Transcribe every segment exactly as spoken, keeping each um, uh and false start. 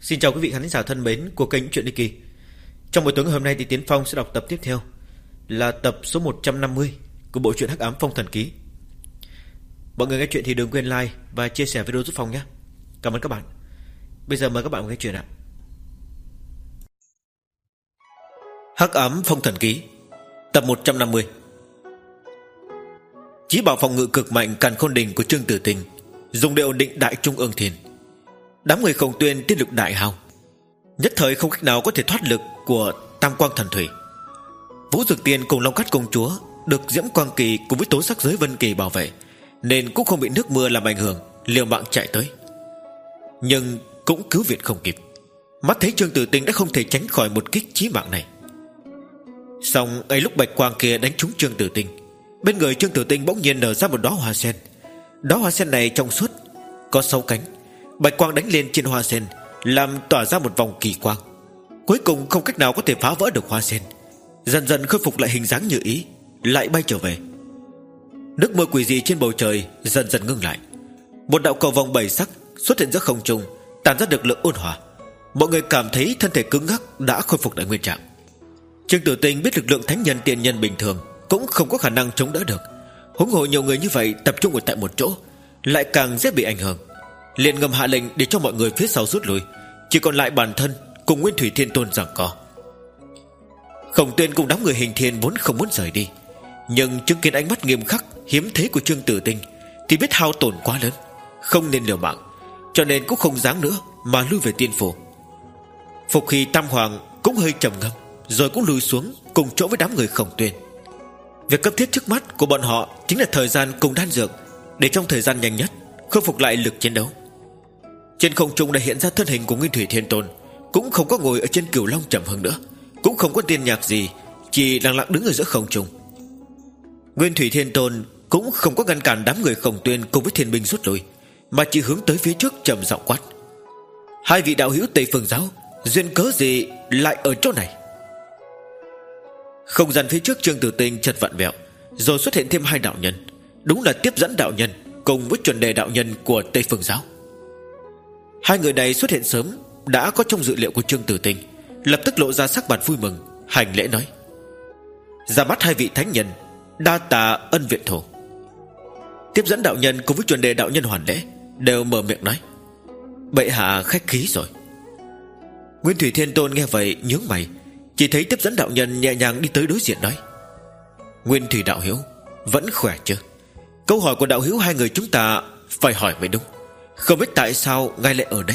Xin chào quý vị khán giả thân mến của kênh Truyện Ly Kỳ. Trong buổi tối ngày hôm nay thì Tiến Phong sẽ đọc tập tiếp theo, là tập số một trăm năm mươi của bộ truyện Hắc Ám Phong Thần Ký. Mọi người nghe chuyện thì đừng quên like và chia sẻ video giúp Phong nhé. Cảm ơn các bạn. Bây giờ mời các bạn nghe chuyện ạ. Hắc Ám Phong Thần Ký, tập một trăm năm mươi. Chí bảo phòng ngự cực mạnh Càn Khôn Đình của Trương Tử Tình dùng để ổn định Đại Trung Ương Thiên. Đám người Khổng Tuyên tiết lực đại hao, nhất thời không cách nào có thể thoát lực của Tam Quang Thần Thủy. Vũ Dực Tiên cùng Long Cát Công Chúa được Diễm Quang Kỳ cùng với Tố Sắc Giới Vân Kỳ bảo vệ, nên cũng không bị nước mưa làm ảnh hưởng, liều mạng chạy tới. Nhưng cũng cứu viện không kịp. Mắt thấy Trương Tử Tình đã không thể tránh khỏi một kích chí mạng này. Song ấy lúc bạch quang kia đánh trúng Trương Tử Tình, bên người Trương Tử Tình bỗng nhiên nở ra một đóa hoa sen. Đóa hoa sen này trong suốt, có sáu cánh. Bạch quang đánh lên trên hoa sen, làm tỏa ra một vòng kỳ quang. Cuối cùng không cách nào có thể phá vỡ được hoa sen, dần dần khôi phục lại hình dáng như ý, lại bay trở về. Nước mưa quỷ dị trên bầu trời dần dần ngưng lại. Một đạo cầu vòng bảy sắc xuất hiện giữa không trung, tản ra được lượng ôn hòa. Mọi người cảm thấy thân thể cứng ngắc đã khôi phục lại nguyên trạng. Trương Tử Tình biết lực lượng thánh nhân tiên nhân bình thường cũng không có khả năng chống đỡ được, huống hồ nhiều người như vậy tập trung ở tại một chỗ lại càng dễ bị ảnh hưởng. Liền ngầm hạ lệnh để cho mọi người phía sau rút lui, chỉ còn lại bản thân cùng Nguyên Thủy Thiên Tôn giằng co. Khổng Tuyên cùng đám người Hình Thiên vốn không muốn rời đi, nhưng chứng kiến ánh mắt nghiêm khắc hiếm thế của Trương Tử Tình thì biết hao tổn quá lớn, không nên liều mạng, cho nên cũng không dám nữa mà lui về tiên phủ. Phục Hy Tam Hoàng cũng hơi trầm ngâm, rồi cũng lùi xuống cùng chỗ với đám người Khổng Tuyên. Việc cấp thiết trước mắt của bọn họ chính là thời gian cùng đan dược, để trong thời gian nhanh nhất khôi phục lại lực chiến đấu. Trên không trung đã hiện ra thân hình của Nguyên Thủy Thiên Tôn, cũng không có ngồi ở trên Cửu Long Trầm Hưng nữa, cũng không có tiên nhạc gì, chỉ lặng lặng đứng ở giữa không trung. Nguyên Thủy Thiên Tôn cũng không có ngăn cản đám người Khổng Tuyên cùng với thiên binh rút lui, mà chỉ hướng tới phía trước trầm giọng quát: hai vị đạo hữu Tây Phương giáo, duyên cớ gì lại ở chỗ này? Không gian phía trước Trương Tử Tình chợt vặn vẹo, rồi xuất hiện thêm hai đạo nhân, đúng là Tiếp Dẫn đạo nhân cùng với Chuẩn Đề đạo nhân của Tây Phương giáo. Hai người này xuất hiện sớm, đã có trong dự liệu của Trương Tử Tình, lập tức lộ ra sắc mặt vui mừng, hành lễ nói: ra mắt hai vị thánh nhân, đa tạ ân viện thổ. Tiếp Dẫn đạo nhân cùng với Chuẩn Đề đạo nhân hoàn lễ, đều mở miệng nói: bệ hạ khách khí rồi. Nguyên Thủy Thiên Tôn nghe vậy nhướng mày, chỉ thấy Tiếp Dẫn đạo nhân nhẹ nhàng đi tới đối diện nói: Nguyên Thủy đạo hữu vẫn khỏe chứ? Câu hỏi của đạo hữu hai người chúng ta phải hỏi mới đúng, không biết tại sao ngài lại ở đây.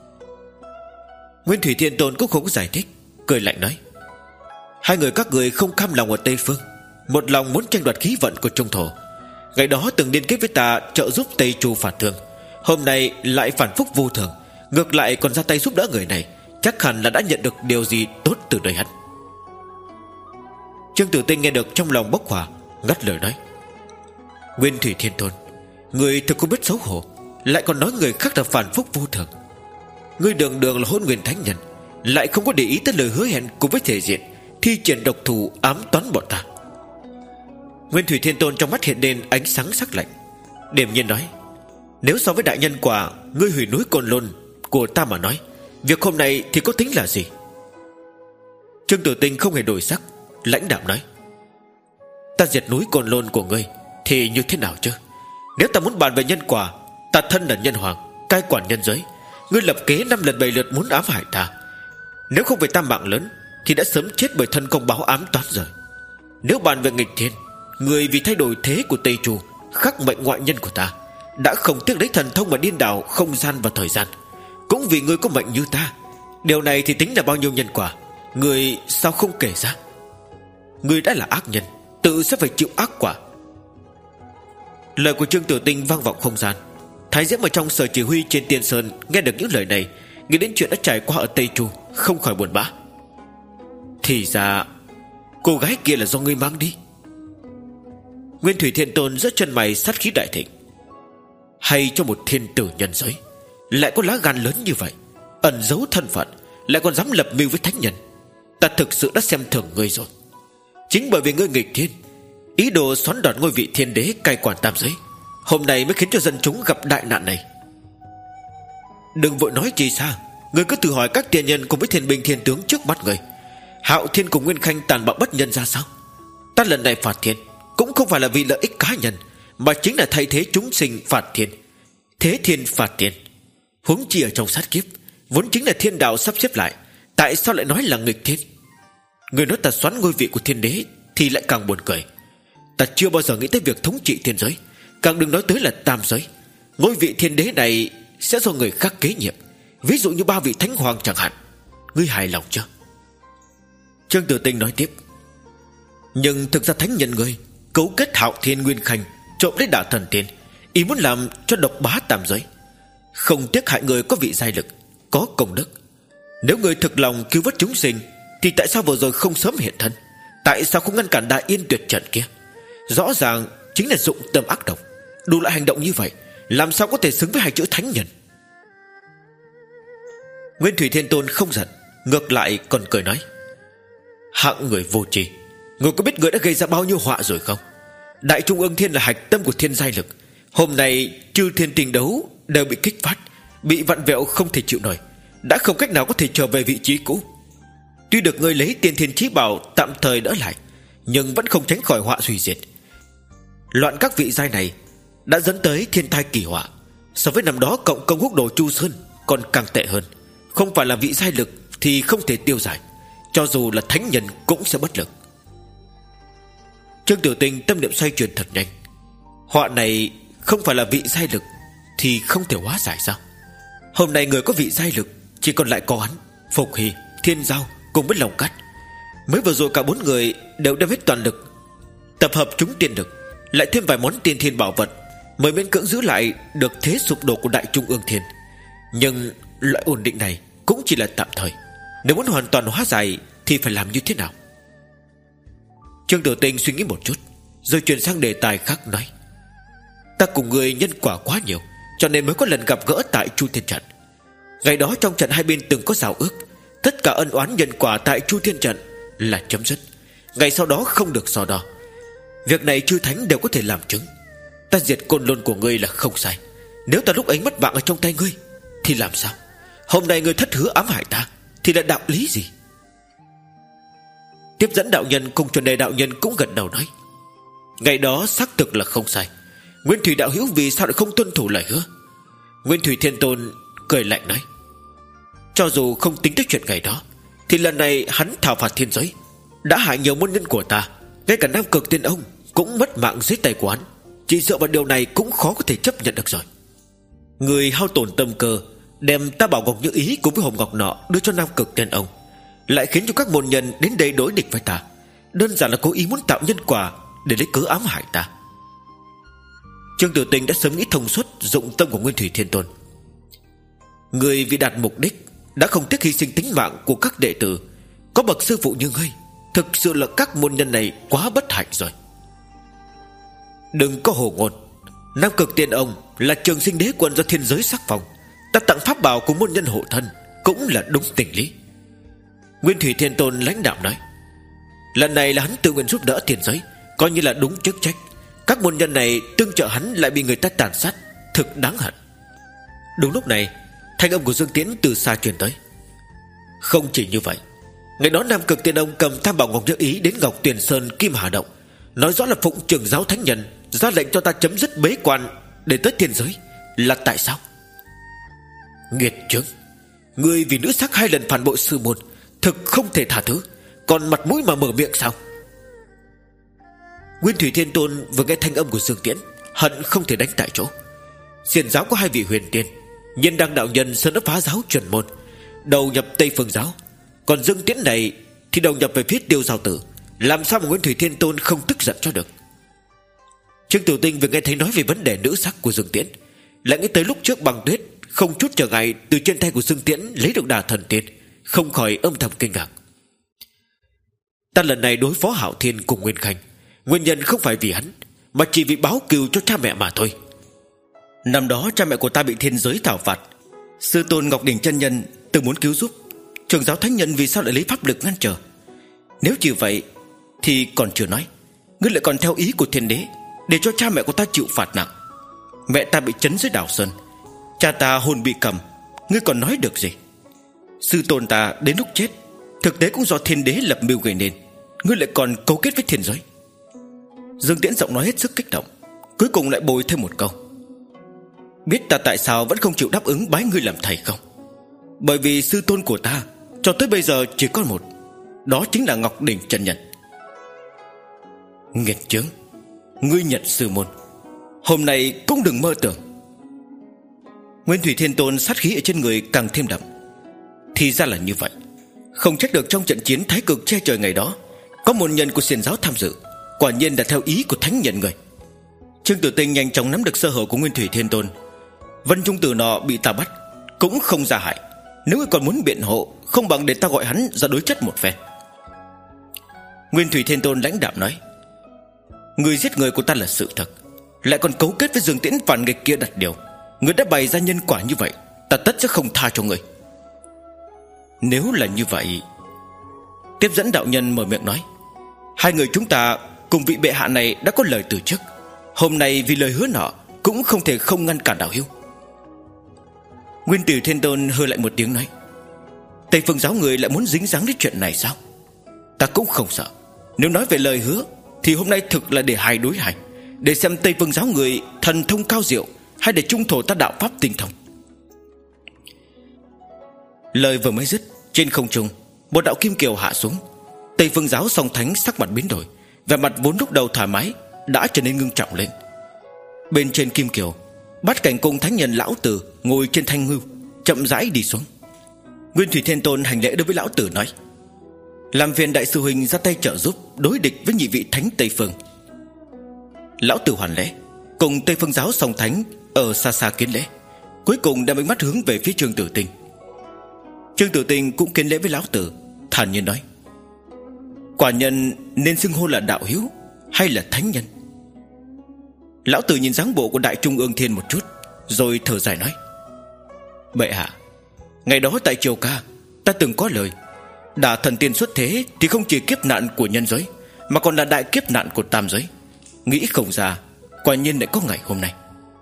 Nguyên Thủy Thiên Tôn cũng không có giải thích, cười lạnh nói: hai người các người không cam lòng ở Tây Phương, một lòng muốn tranh đoạt khí vận của Trung Thổ. Ngày đó từng liên kết với ta trợ giúp Tây Chu phạt thương, hôm nay lại phản phúc vô thường, ngược lại còn ra tay giúp đỡ người này, chắc hẳn là đã nhận được điều gì tốt từ đời hắn. Trương Tử Tinh nghe được trong lòng bốc hỏa, ngắt lời nói: Nguyên Thủy Thiên Tôn, người thực không biết xấu hổ, lại còn nói người khác là phản phúc vô thường. Ngươi đường đường là Hôn Nguyên Thánh Nhân, lại không có để ý tới lời hứa hẹn cùng với thể diện, thi triển độc thủ ám toán bọn ta. Nguyên Thủy Thiên Tôn trong mắt hiện lên ánh sáng sắc lạnh, điềm nhiên nói: nếu so với đại nhân quả ngươi hủy núi Côn Lôn của ta mà nói, việc hôm nay thì có tính là gì? Trương Tử Tinh không hề đổi sắc, lãnh đạm nói: ta diệt núi Côn Lôn của ngươi thì như thế nào chứ? Nếu ta muốn bàn về nhân quả, ta thân là nhân hoàng, cai quản nhân giới, ngươi lập kế năm lần bảy lượt muốn ám hại ta. Nếu không về ta mạng lớn thì đã sớm chết bởi thân công báo ám toán rồi. Nếu bàn về nghịch thiên, người vì thay đổi thế của Tây Chu, khắc mệnh ngoại nhân của ta, đã không tiếc lấy thần thông mà điên đảo không gian và thời gian, cũng vì ngươi có mệnh như ta. Điều này thì tính là bao nhiêu nhân quả, ngươi sao không kể ra? Ngươi đã là ác nhân, tự sẽ phải chịu ác quả. Lời của Trương Tử Tinh vang vọng không gian. Thái Diễm ở trong sở chỉ huy trên Tiên Sơn nghe được những lời này, nghĩ đến chuyện đã trải qua ở Tây Chu, không khỏi buồn bã. Thì ra cô gái kia là do ngươi mang đi. Nguyên Thủy Thiên Tôn rất chân mày sát khí đại thịnh. Hay cho một thiên tử nhân giới lại có lá gan lớn như vậy, ẩn giấu thân phận, lại còn dám lập mưu với thánh nhân. Ta thực sự đã xem thường ngươi rồi. Chính bởi vì ngươi nghịch thiên, ý đồ xoắn đoạt ngôi vị thiên đế cai quản tam giới, hôm nay mới khiến cho dân chúng gặp đại nạn này. Đừng vội nói chi xa, Ngươi cứ tự hỏi các tiền nhân cùng với thiên binh thiên tướng trước mắt ngươi, Hạo Thiên cùng Nguyên Khanh tàn bạo bất nhân ra sao? Ta lần này phạt thiên cũng không phải là vì lợi ích cá nhân, mà chính là thay thế chúng sinh phạt thiên. Thế thiên phạt thiên, huống chi ở trong sát kiếp vốn chính là thiên đạo sắp xếp lại, tại sao lại nói là nghịch thiên? Người nói ta xoắn ngôi vị của thiên đế thì lại càng buồn cười. Ta chưa bao giờ nghĩ tới việc thống trị thiên giới, càng đừng nói tới là tam giới. Ngôi vị thiên đế này sẽ do người khác kế nhiệm, ví dụ như ba vị thánh hoàng chẳng hạn. Ngươi hài lòng chưa? Trương Tử Tinh nói tiếp. Nhưng thực ra thánh nhân ngươi cấu kết Hạo Thiên Nguyên Khanh, trộm lấy đạo thần tiên, ý muốn làm cho độc bá tam giới, không tiếc hại người có vị giai lực, có công đức. Nếu người thực lòng cứu vớt chúng sinh, thì tại sao vừa rồi không sớm hiện thân? Tại sao không ngăn cản Đại Yên tuyệt trận kia? Rõ ràng chính là dụng tâm ác độc. Đủ loại hành động như vậy, làm sao có thể xứng với hai chữ thánh nhân? Nguyên Thủy Thiên Tôn không giận, ngược lại còn cười nói. Hạng người vô tri, người có biết người đã gây ra bao nhiêu họa rồi không? Đại Trung Ương Thiên là hạch tâm của thiên giai lực. Hôm nay chư thiên tình đấu đều bị kích phát, bị vặn vẹo không thể chịu nổi, đã không cách nào có thể trở về vị trí cũ. Tuy được người lấy tiên thiên chí bảo tạm thời đỡ lại, nhưng vẫn không tránh khỏi họa hủy diệt. Loạn các vị giai này đã dẫn tới thiên tai kỳ họa. So với năm đó cộng công húc đồ Chu Sơn còn càng tệ hơn. Không phải là vị giai lực thì không thể tiêu giải, cho dù là thánh nhân cũng sẽ bất lực. Trương Tử Tinh tâm niệm xoay chuyển thật nhanh. Họa này không phải là vị giai lực thì không thể hóa giải sao? Hôm nay người có vị giai lực chỉ còn lại có hắn, Phục Hy, Thiên Giao cùng với Long Cát. Mới vừa rồi cả bốn người đều đem hết toàn lực tập hợp chúng tiên lực, lại thêm vài món tiên thiên bảo vật, mới miễn cưỡng giữ lại được thế sụp đổ của Đại Trung Ương Thiên. Nhưng loại ổn định này cũng chỉ là tạm thời. Nếu muốn hoàn toàn hóa giải thì phải làm như thế nào? Trương Tử Tinh suy nghĩ một chút, rồi chuyển sang đề tài khác nói. Ta cùng người nhân quả quá nhiều, cho nên mới có lần gặp gỡ tại Chu Thiên Trận. Ngày đó trong trận hai bên từng có giao ước, tất cả ân oán nhân quả tại Chu Thiên Trận là chấm dứt, ngày sau đó không được so đo. Việc này chư thánh đều có thể làm chứng. Ta diệt côn lôn của ngươi là không sai. Nếu ta lúc ấy mất mạng ở trong tay ngươi thì làm sao? Hôm nay ngươi thất hứa ám hại ta thì là đạo lý gì? Tiếp dẫn đạo nhân cùng chuẩn đề đạo nhân cũng gật đầu nói. Ngày đó xác thực là không sai. Nguyên Thủy đạo hữu vì sao lại không tuân thủ lời hứa? Nguyên Thủy Thiên Tôn cười lạnh nói. Cho dù không tính tới chuyện ngày đó, thì lần này hắn thảo phạt thiên giới, đã hại nhiều môn nhân của ta. Ngay cả Nam Cực Tiên Ông cũng mất mạng dưới tay của hắn. Chỉ dựa vào điều này cũng khó có thể chấp nhận được rồi. Người hao tổn tâm cơ, đem Ta Bảo Ngọc Như Ý cùng với hồng ngọc nọ đưa cho Nam Cực Tiên Ông, lại khiến cho các môn nhân đến đây đối địch với ta. Đơn giản là cố ý muốn tạo nhân quả để lấy cớ ám hại ta. Trương Tử Tinh đã sớm nghĩ thông suốt dụng tâm của Nguyên Thủy Thiên Tôn. Người vì đạt mục đích đã không tiếc hy sinh tính mạng của các đệ tử, có bậc sư phụ như ngươi, thực sự là các môn nhân này quá bất hạnh rồi. Đừng có hồ ngôn. Nam Cực Tiên Ông là trường sinh đế quân do thiên giới sắc phong, ta tặng pháp bảo của môn nhân hộ thân cũng là đúng tình lý. Nguyên Thủy Thiên Tôn lãnh đạm nói. Lần này là hắn tự nguyện giúp đỡ thiên giới, coi như là đúng chức trách. Các môn nhân này tương trợ hắn lại bị người ta tàn sát, thực đáng hận. Đúng lúc này, thanh âm của Dương Tiễn từ xa truyền tới. Không chỉ như vậy, ngày đó Nam Cực Tiên Ông cầm Tam Bảo Ngọc Như Ý đến Ngọc Tuyền Sơn Kim Hà Động, nói rõ là phụng trưởng giáo thánh nhân ra lệnh cho ta chấm dứt bế quan để tới thiên giới. Là tại sao? Nghiệt chướng, ngươi vì nữ sắc hai lần phản bội sư môn, thực không thể tha thứ, còn mặt mũi mà mở miệng sao? Nguyên Thủy Thiên Tôn vừa nghe thanh âm của Dương Tiễn, hận không thể đánh tại chỗ. Xiển giáo có hai vị huyền tiên, Nhiên Đăng đạo nhân sơn đã phá giáo chuẩn môn, đầu nhập Tây Phương giáo, còn Dương Tiễn này thì đầu nhập về phía Tiêu Giao Tử. Làm sao mà Nguyên Thủy Thiên Tôn không tức giận cho được? Trương Tử Tinh vừa nghe thấy nói về vấn đề nữ sắc của Dương Tiễn, lại nghĩ tới lúc trước Băng Tuyết không chút trở ngại từ trên tay của Dương Tiễn lấy được đà thần tiên, không khỏi âm thầm kinh ngạc. Ta lần này đối phó Hạo Thiên cùng Nguyên Khanh, nguyên nhân không phải vì hắn, mà chỉ vì báo cừu cho cha mẹ mà thôi. Năm đó cha mẹ của ta bị thiên giới thảo phạt, sư tôn Ngọc Đỉnh chân nhân từng muốn cứu giúp, trưởng giáo thánh nhân vì sao lại lấy pháp lực ngăn trở? Nếu chỉ vậy thì còn chưa nói, ngươi lại còn theo ý của thiên đế để cho cha mẹ của ta chịu phạt nặng. Mẹ ta bị chấn dưới đảo Sơn, cha ta hồn bị cầm, ngươi còn nói được gì? Sư tôn ta đến lúc chết thực tế cũng do thiên đế lập mưu gây nên, ngươi lại còn cấu kết với thiên giới. Dương Tiễn giọng nói hết sức kích động, cuối cùng lại bồi thêm một câu: biết ta tại sao vẫn không chịu đáp ứng bái ngươi làm thầy không? Bởi vì sư tôn của ta cho tới bây giờ chỉ có một, đó chính là Ngọc Đỉnh chân nhân. Nghiệt chướng, ngươi nhận sư môn, hôm nay cũng đừng mơ tưởng. Nguyên Thủy Thiên Tôn sát khí ở trên người càng thêm đậm. Thì ra là như vậy, không trách được trong trận chiến thái cực che trời ngày đó có môn nhân của xiển giáo tham dự, quả nhiên là theo ý của thánh nhân người. Trương Tử Tinh nhanh chóng nắm được sơ hở của Nguyên Thủy Thiên Tôn. Vân Trung Tử nọ bị ta bắt cũng không ra hại, nếu ngươi còn muốn biện hộ, không bằng để ta gọi hắn ra đối chất một phen. Nguyên Thủy Thiên Tôn lãnh đạm nói: ngươi giết người của ta là sự thật, lại còn cấu kết với Dương Tiễn phản nghịch kia đặt điều, ngươi đã bày ra nhân quả như vậy, ta tất sẽ không tha cho ngươi. Nếu là như vậy, tiếp dẫn đạo nhân mở miệng nói: hai người chúng ta cùng vị bệ hạ này đã có lời từ trước, hôm nay vì lời hứa nọ cũng không thể không ngăn cản đạo hữu. Nguyên Tử Thiên Tôn hơi lại một tiếng nói: Tây Phương giáo người lại muốn dính dáng đến chuyện này sao? Ta cũng không sợ, nếu nói về lời hứa thì hôm nay thực là để hai đối hai, để xem Tây Phương giáo người thần thông cao diệu hay để trung thổ ta đạo pháp tinh thông. Lời vừa mới dứt, trên không trung một đạo kim kiều hạ xuống. Tây Phương giáo song thánh sắc mặt biến đổi, vẻ mặt vốn lúc đầu thoải mái đã trở nên ngưng trọng lên. Bên trên kim kiều, Bát Cảnh Cung thánh nhân lão tử ngồi trên thanh ngưu, chậm rãi đi xuống. Nguyên Thủy Thiên Tôn hành lễ đối với lão tử nói: làm phiền đại sư huynh ra tay trợ giúp đối địch với nhị vị thánh Tây Phương. Lão tử hoàn lễ, cùng Tây Phương giáo song thánh ở xa xa kiến lễ, cuối cùng đem ánh mắt hướng về phía Trương Tử Tinh. Trương Tử Tinh cũng kiến lễ với lão tử, thản nhiên nói: quả nhân nên xưng hô là đạo hữu hay là thánh nhân? Lão tử nhìn dáng bộ của Đại Trung Ương Thiên một chút, rồi thở dài nói: bệ hạ, ngày đó tại Triều Ca ta từng có lời, đả thần tiên xuất thế thì không chỉ kiếp nạn của nhân giới, mà còn là đại kiếp nạn của tam giới. Nghĩ không ra, quả nhiên lại có ngày hôm nay.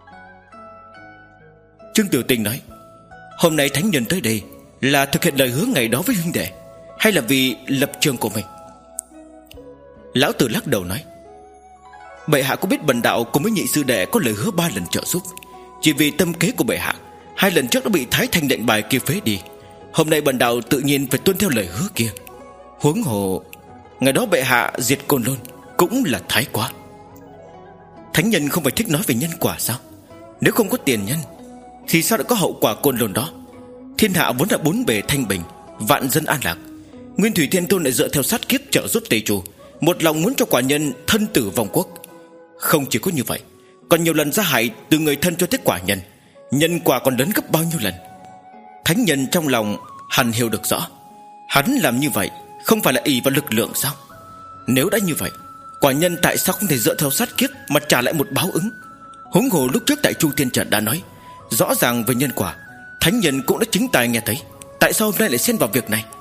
Trương Tử Tinh nói: hôm nay thánh nhân tới đây là thực hiện lời hứa ngày đó với huynh đệ, hay là vì lập trường của mình? Lão tử lắc đầu nói: bệ hạ có biết bần đạo cùng với nhị sư đệ có lời hứa ba lần trợ giúp, chỉ vì tâm kế của bệ hạ, hai lần trước đã bị Thái Thanh lệnh bài kia phế đi. Hôm nay bần đạo tự nhiên phải tuân theo lời hứa kia. Huống hồ ngày đó bệ hạ diệt Côn Lôn cũng là thái quá. Thánh nhân không phải thích nói về nhân quả sao? Nếu không có tiền nhân thì sao lại có hậu quả Côn Lôn đó? Thiên hạ vốn là bốn bề thanh bình, vạn dân an lạc. Nguyên Thủy Thiên Tôn lại dựa theo sát kiếp trợ giúp Tây Chu, một lòng muốn cho quả nhân thân tử vong quốc. Không chỉ có như vậy, còn nhiều lần ra hại từ người thân cho tới quả nhân, nhân quả còn lớn gấp bao nhiêu lần. Thánh nhân trong lòng hẳn hiểu được rõ, hắn làm như vậy không phải là ỷ vào lực lượng sao? Nếu đã như vậy, quả nhân tại sao không thể dựa theo sát kiếp mà trả lại một báo ứng? Huống hồ lúc trước Đại Chu Thiên Trận đã nói rõ ràng về nhân quả, thánh nhân cũng đã chính tai nghe thấy, tại sao hôm nay lại xen vào việc này?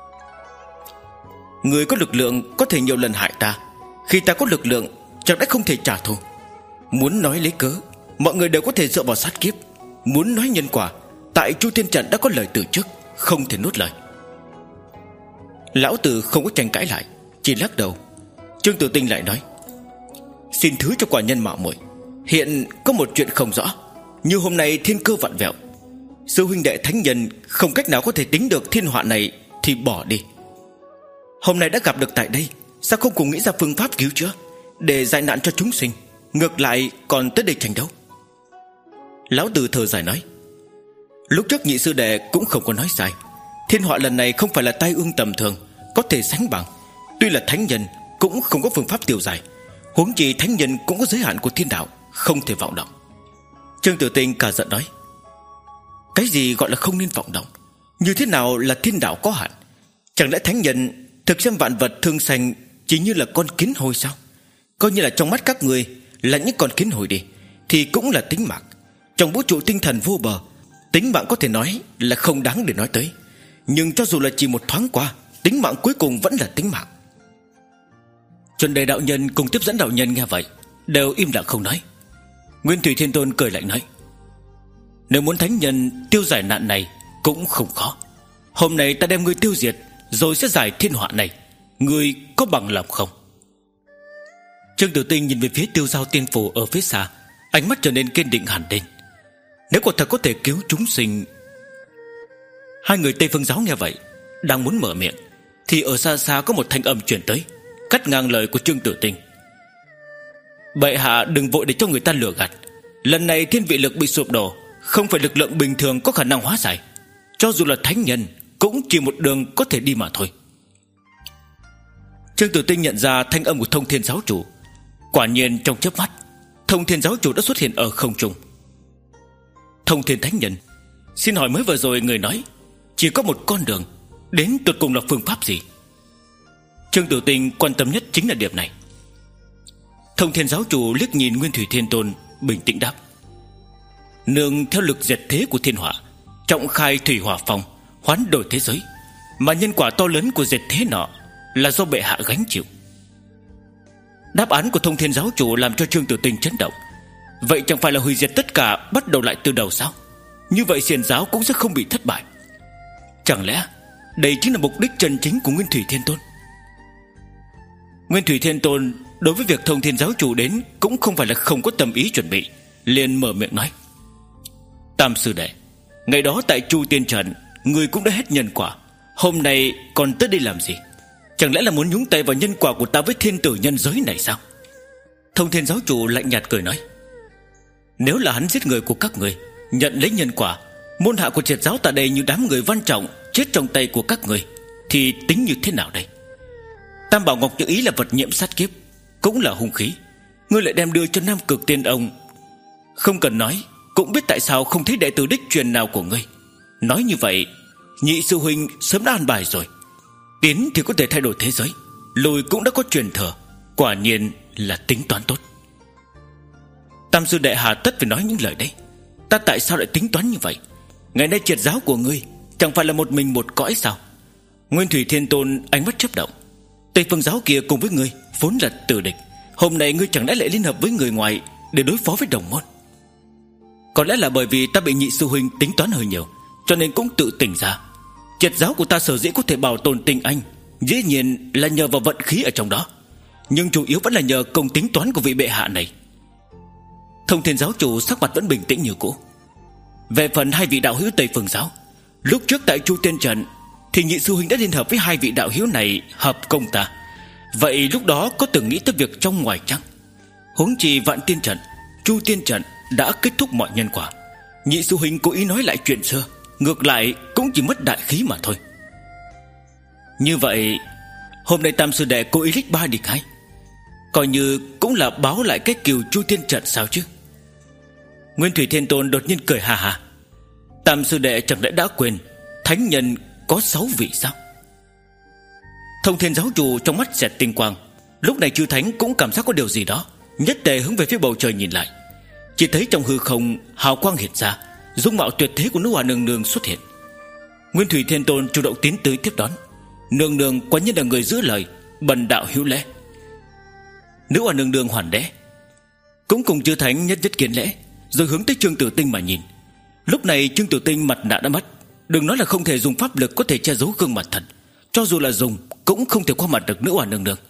Người có lực lượng có thể nhiều lần hại ta, khi ta có lực lượng chẳng lẽ không thể trả thù? Muốn nói lấy cớ, mọi người đều có thể dựa vào sát kiếp. Muốn nói nhân quả, tại Chu Thiên Trận đã có lời từ trước, không thể nuốt lời. Lão tử không có tranh cãi lại, chỉ lắc đầu. Trương Tử Tinh lại nói: xin thứ cho quả nhân mạo muội, hiện có một chuyện không rõ. Như hôm nay thiên cơ vặn vẹo, sư huynh đệ thánh nhân không cách nào có thể tính được thiên họa này thì bỏ đi. Hôm nay đã gặp được tại đây, sao không cùng nghĩ ra phương pháp cứu chữa để giải nạn cho chúng sinh, ngược lại còn tới đây tranh đấu? Lão tử thở dài nói: lúc trước nhị sư đệ cũng không có nói sai, thiên họa lần này không phải là tai ương tầm thường có thể sánh bằng. Tuy là thánh nhân cũng không có phương pháp tiêu giải, huống chi thánh nhân cũng có giới hạn của thiên đạo, không thể vọng động. Trương Tử Tinh cả giận nói: cái gì gọi là không nên vọng động? Như thế nào là thiên đạo có hạn? Chẳng lẽ thánh nhân thực xem vạn vật thương sanh chỉ như là con kiến hôi sao? Coi như là trong mắt các người là những con kiến hôi đi, thì cũng là tính mạng. Trong vũ trụ tinh thần vô bờ, tính mạng có thể nói là không đáng để nói tới, nhưng cho dù là chỉ một thoáng qua, tính mạng cuối cùng vẫn là tính mạng. Chuẩn Đề đạo nhân cùng tiếp dẫn đạo nhân nghe vậy đều im lặng không nói. Nguyên Thủy Thiên Tôn cười lạnh nói: nếu muốn thánh nhân tiêu giải nạn này cũng không khó, Hôm nay ta đem ngươi tiêu diệt, rồi sẽ giải thiên họa này. Ngươi có bằng lòng không? Trương Tử Tinh nhìn về phía Tiêu Giao Tiên Phù ở phía xa, ánh mắt trở nên kiên định hẳn lên. Nếu quả thật có thể cứu chúng sinh. Hai người Tây Phương Giáo nghe vậy, đang muốn mở miệng, thì ở xa xa có một thanh âm truyền tới, cắt ngang lời của Trương Tử Tinh. Bệ hạ đừng vội để cho người ta lừa gạt. Lần này thiên vị lực bị sụp đổ, không phải lực lượng bình thường có khả năng hóa giải. Cho dù là thánh nhân, cũng chỉ một đường có thể đi mà thôi. Trương Tử Tinh nhận ra thanh âm của Thông Thiên Giáo Chủ. Quả nhiên trong chớp mắt, Thông Thiên Giáo Chủ đã xuất hiện ở không trung. Thông Thiên Thánh Nhân, xin hỏi mới vừa rồi người nói chỉ có một con đường, đến tuyệt cùng là phương pháp gì? Trương Tử Tinh quan tâm nhất chính là điểm này. Thông Thiên Giáo Chủ liếc nhìn Nguyên Thủy Thiên Tôn, bình tĩnh đáp: nương theo lực diệt thế của thiên hỏa, trọng khai thủy hỏa phong, hoán đổi thế giới, mà nhân quả to lớn của diệt thế nọ là do bệ hạ gánh chịu. Đáp án của Thông Thiên Giáo Chủ làm cho Trương Tử Tinh chấn động. Vậy chẳng phải là hủy diệt tất cả, bắt đầu lại từ đầu sao? Như vậy xiển giáo cũng sẽ không bị thất bại. Chẳng lẽ đây chính là mục đích chân chính của Nguyên Thủy Thiên Tôn? Nguyên Thủy Thiên Tôn đối với việc Thông Thiên Giáo Chủ đến cũng không phải là không có tâm ý chuẩn bị, liền mở miệng nói: Tam sư đệ, ngày đó tại Chu Tiên Trận, người cũng đã hết nhân quả, hôm nay còn tới đây làm gì? Chẳng lẽ là muốn nhúng tay vào nhân quả của ta với thiên tử nhân giới này sao? Thông Thiên Giáo Chủ lạnh nhạt cười nói: nếu là hắn giết người của các người, nhận lấy nhân quả, môn hạ của triệt giáo tại đây như đám người Văn Trọng chết trong tay của các người, thì tính như thế nào đây? Tam Bảo Ngọc Như Ý là vật nhiễm sát kiếp, cũng là hung khí, ngươi lại đem đưa cho Nam Cực Tiên Ông. Không cần nói cũng biết tại sao không thấy đệ tử đích truyền nào của ngươi. Nói như vậy, nhị sư huynh sớm đã an bài rồi. Tiến thì có thể thay đổi thế giới, lùi cũng đã có truyền thừa, quả nhiên là tính toán tốt. Tam sư đệ hà tất phải nói những lời đấy. Ta tại sao lại tính toán như vậy? Ngày nay triệt giáo của ngươi chẳng phải là một mình một cõi sao? Nguyên Thủy Thiên Tôn ánh mắt chớp động. Tây Phương Giáo kia cùng với ngươi vốn là tử địch, hôm nay ngươi chẳng lẽ lại liên hợp với người ngoài để đối phó với đồng môn? Có lẽ là bởi vì ta bị nhị sư huynh tính toán hơi nhiều, cho nên cũng tự tỉnh ra. Triệt giáo của ta sở dĩ có thể bảo tồn tình anh, dĩ nhiên là nhờ vào vận khí ở trong đó, nhưng chủ yếu vẫn là nhờ công tính toán của vị bệ hạ này. Thông Thiên Giáo Chủ sắc mặt vẫn bình tĩnh như cũ. Về phần hai vị đạo hữu Tây Phương Giáo, lúc trước tại Chu Tiên Trận thì nhị sư huynh đã liên hợp với hai vị đạo hữu này hợp công ta. Vậy lúc đó có từng nghĩ tới việc trong ngoài chăng? Huống chi Vạn Tiên Trận, Chu Tiên Trận đã kết thúc mọi nhân quả. Nhị sư huynh cố ý nói lại chuyện xưa, ngược lại cũng chỉ mất đại khí mà thôi. Như vậy hôm nay Tam sư đệ cố ý lích ba địch hai, coi như cũng là báo lại cái kiều Chu Tiên Trận sao chứ? Nguyên Thủy Thiên Tôn đột nhiên cười hà hà: Tam sư đệ chẳng lẽ đã quên thánh nhân có sáu vị sao? Thông Thiên Giáo Chủ trong mắt xẹt tinh quang. Lúc này chư thánh cũng cảm giác có điều gì đó, nhất tề hướng về phía bầu trời nhìn lại. Chỉ thấy trong hư không hào quang hiện ra, dung mạo tuyệt thế của nữ hòa nương nương xuất hiện. Nguyên Thủy Thiên Tôn chủ động tiến tới tiếp đón. Nương nương quả nhiên là người giữ lời, bần đạo hữu lễ. Nữ hòa nương nương hoàn đế cũng cùng chư thánh nhất nhất kiến lễ, rồi hướng tới Trương Tử Tinh mà nhìn. Lúc này Trương Tử Tinh mặt nạ đã mất, đừng nói là không thể dùng pháp lực có thể che giấu gương mặt thật, cho dù là dùng cũng không thể qua mặt được nữ hòa nương nương.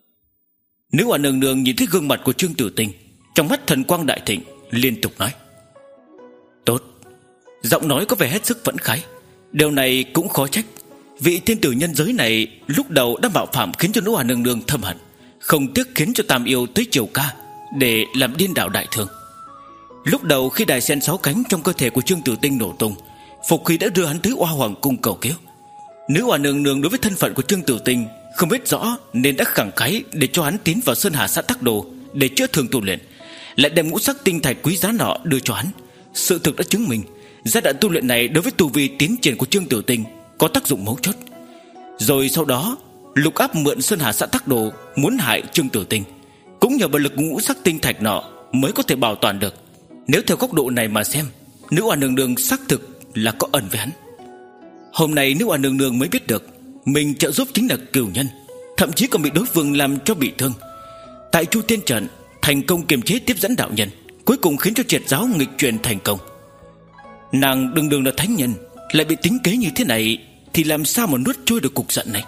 Nữ hòa nương nương nhìn thấy gương mặt của Trương Tử Tinh, trong mắt thần quang đại thịnh, liên tục nói: tốt. Giọng nói có vẻ hết sức phẫn khái. Điều này cũng khó trách, vị thiên tử nhân giới này lúc đầu đã mạo phạm khiến cho nữ hòa nương nương thâm hận, không tiếc khiến cho Tam Yêu tới triều ca để làm điên đảo đại thương. Lúc đầu khi đài sen sáu cánh trong cơ thể của Trương Tử Tinh nổ tung, phục khí đã đưa hắn tới Oa Hoàng cung cầu cứu. Nữ hòa nương nương đối với thân phận của Trương Tử Tinh không biết rõ, nên đã khẳng khái để cho hắn tiến vào Sơn Hà xã Tắc Đồ để chữa thương tu luyện, lại đem ngũ sắc tinh thạch quý giá nọ đưa cho hắn. Sự thực đã chứng minh giai đoạn tu luyện này đối với tu vi tiến triển của Trương Tử Tinh có tác dụng mấu chốt. Rồi sau đó lục áp mượn Sơn Hà xã Tắc Đồ muốn hại Trương Tử Tinh, cũng nhờ vào lực ngũ sắc tinh thạch nọ mới có thể bảo toàn được. Nếu theo góc độ này mà xem, nữ oa nương nương xác thực là có ẩn với hắn. Hôm nay nữ oa nương nương mới biết được mình trợ giúp chính là cừu nhân, thậm chí còn bị đối phương làm cho bị thương. Tại Chu Tiên Trận thành công kiềm chế tiếp dẫn đạo nhân, cuối cùng khiến cho triệt giáo nghịch chuyển thành công. Nàng đừng đừng là thánh nhân, lại bị tính kế như thế này, thì làm sao mà nuốt trôi được cục giận này.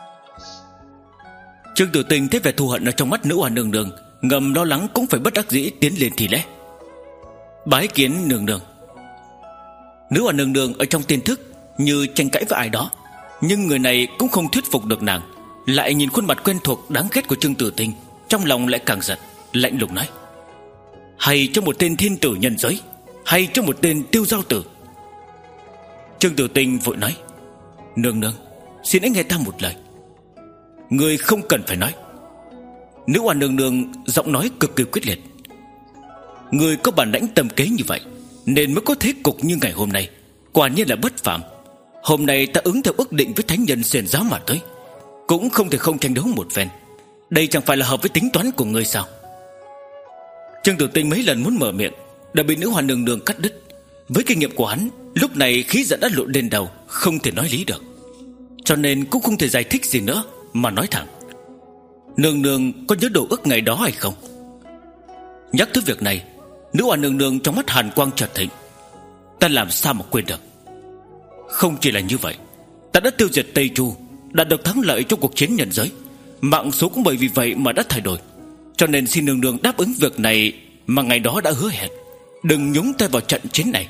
Trương Tử Tinh thấy vẻ thù hận ở trong mắt nữ hoa nương nương, ngầm lo lắng cũng phải bất đắc dĩ tiến lên thì lễ. Bái kiến nương nương. Nữ hoa nương nương ở trong tiềm thức như tranh cãi với ai đó, nhưng người này cũng không thuyết phục được nàng. Lại nhìn khuôn mặt quen thuộc đáng ghét của Trương Tử Tinh, trong lòng lại càng giận, lạnh lùng nói: hay cho một tên thiên tử nhân giới, hay cho một tên tiêu giao tử. Trương Tử Tinh vội nói: nương nương, xin hãy nghe ta một lời. Người không cần phải nói. Nữ hoa nương nương giọng nói cực kỳ quyết liệt: người có bản lãnh tầm kế như vậy, nên mới có thế cục như ngày hôm nay. Quả nhiên là bất phàm. Hôm nay ta ứng theo ước định với thánh nhân xiển giáo mà tới, cũng không thể không tranh đấu một phen. Đây chẳng phải là hợp với tính toán của ngươi sao? Trương Tử Tinh mấy lần muốn mở miệng đã bị nữ hoa nương nương cắt đứt. Với kinh nghiệm của hắn, lúc này khí giận đã lộn lên đầu, không thể nói lý được, cho nên cũng không thể giải thích gì nữa, mà nói thẳng: nương nương có nhớ đồ ước ngày đó hay không? Nhắc tới việc này, nữ hoa nương nương trong mắt hàn quang chợt thịnh: ta làm sao mà quên được. Không chỉ là như vậy, ta đã tiêu diệt Tây Chu, đạt được thắng lợi trong cuộc chiến nhân giới, mạng số cũng bởi vì vậy mà đã thay đổi. Cho nên xin nương nương đáp ứng việc này mà ngày đó đã hứa hẹn, đừng nhúng tay vào trận chiến này.